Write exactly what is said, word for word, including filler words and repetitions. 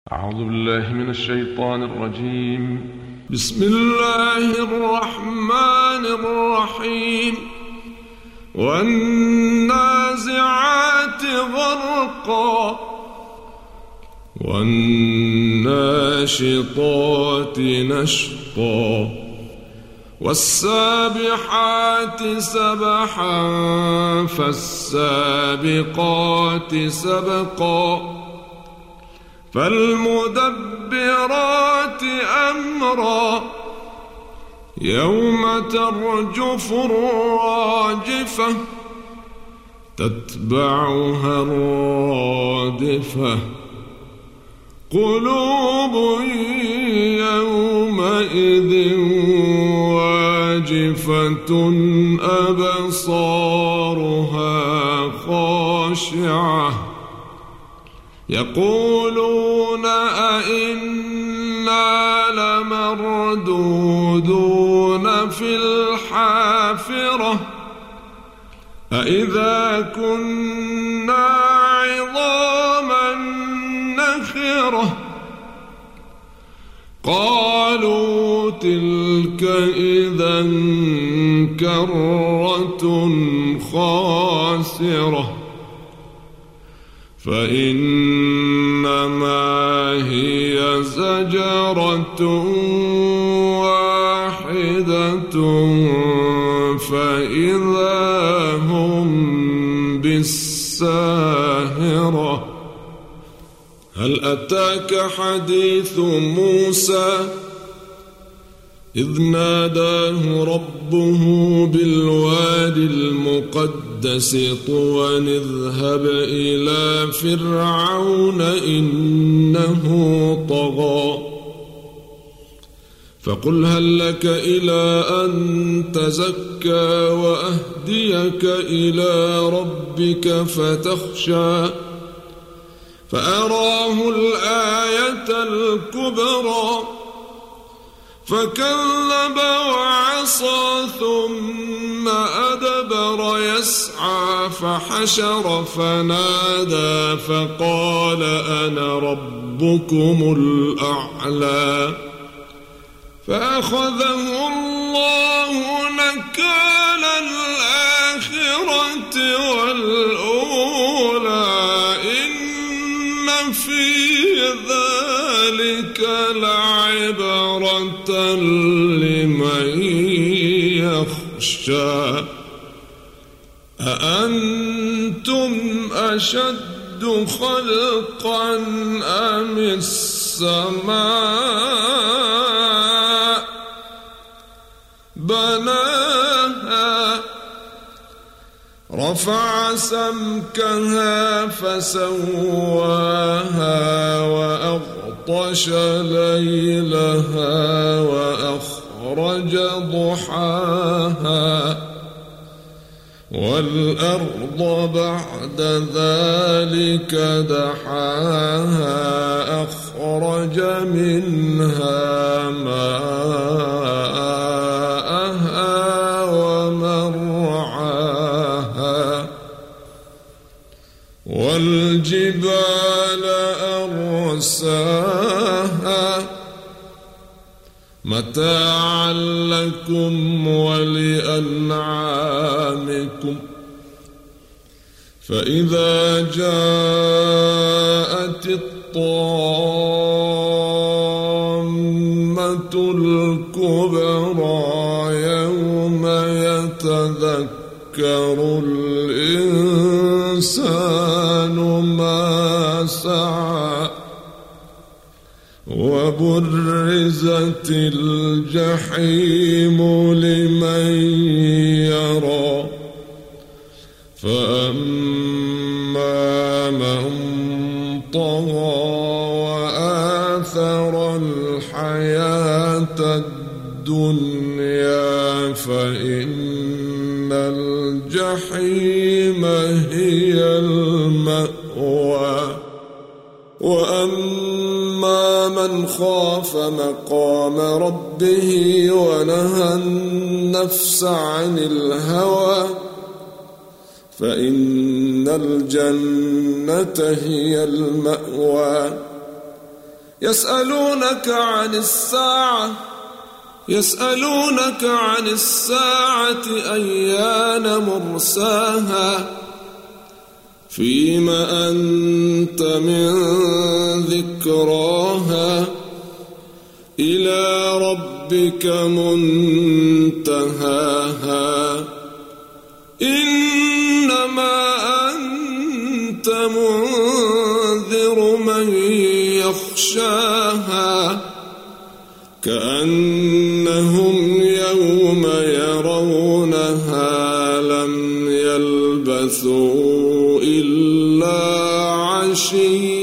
أعوذ بالله من الشيطان الرجيم. بسم الله الرحمن الرحيم. والنازعات غرقا والناشطات نشطا والسابحات سبحا فالسابقات سبقا فالمدبرات أمرا يوم ترجف الراجفة تتبعها الرادفة قلوب يومئذ واجفة أبصارها خاشعة يقولون أئنا لمردودون في الحافرة أئذا كنا عظاما نخرة قالوا تلك إذا كرة خاسرة فإنما هي زجرة واحدة فإذا هم بالساهرة هل أتاك حديث موسى إذ ناداه ربه بالوادي المقدس طوى اذهب إلى فرعون إنه طغى فقل هل لك إلى أن تزكى وأهديك إلى ربك فتخشى فأراه الآية الكبرى فكذب وعصى ثم أدبر يسعى فحشر فنادى فقال أنا ربكم الأعلى فأخذه الله نكال الآخرة والأولى إن في ذلك لعبرة لمن يخشى أأنتم أشد خلقا أم السماء بناها رفع سمكها فسواها وأغطش ليلها وأخرج ضحاها والأرض بعد ذلك دحاها أخرج منها ماءها ومرعاها والجبال أرساها متاعا لكم ولأنعامكم فإذا جاءت الطامة الكبرى يوم يتذكر الإنسان ما سعى وبرزت الجحيم لمن يرى فأما من طغى وآثر الحياة الدنيا فإن الجحيم هي المأوى وأما من خاف مقام ربه ونهى النفس عن الهوى فإن الجنة هي المأوى يسألونك عن الساعة يسألونك عن الساعة أيان مرساها فيم أنت من ذكراها إلى ربك منتهاها إنما أنت منذر من يخشاها كأنهم يوم يرونها لم يلبثوا إلا عشيا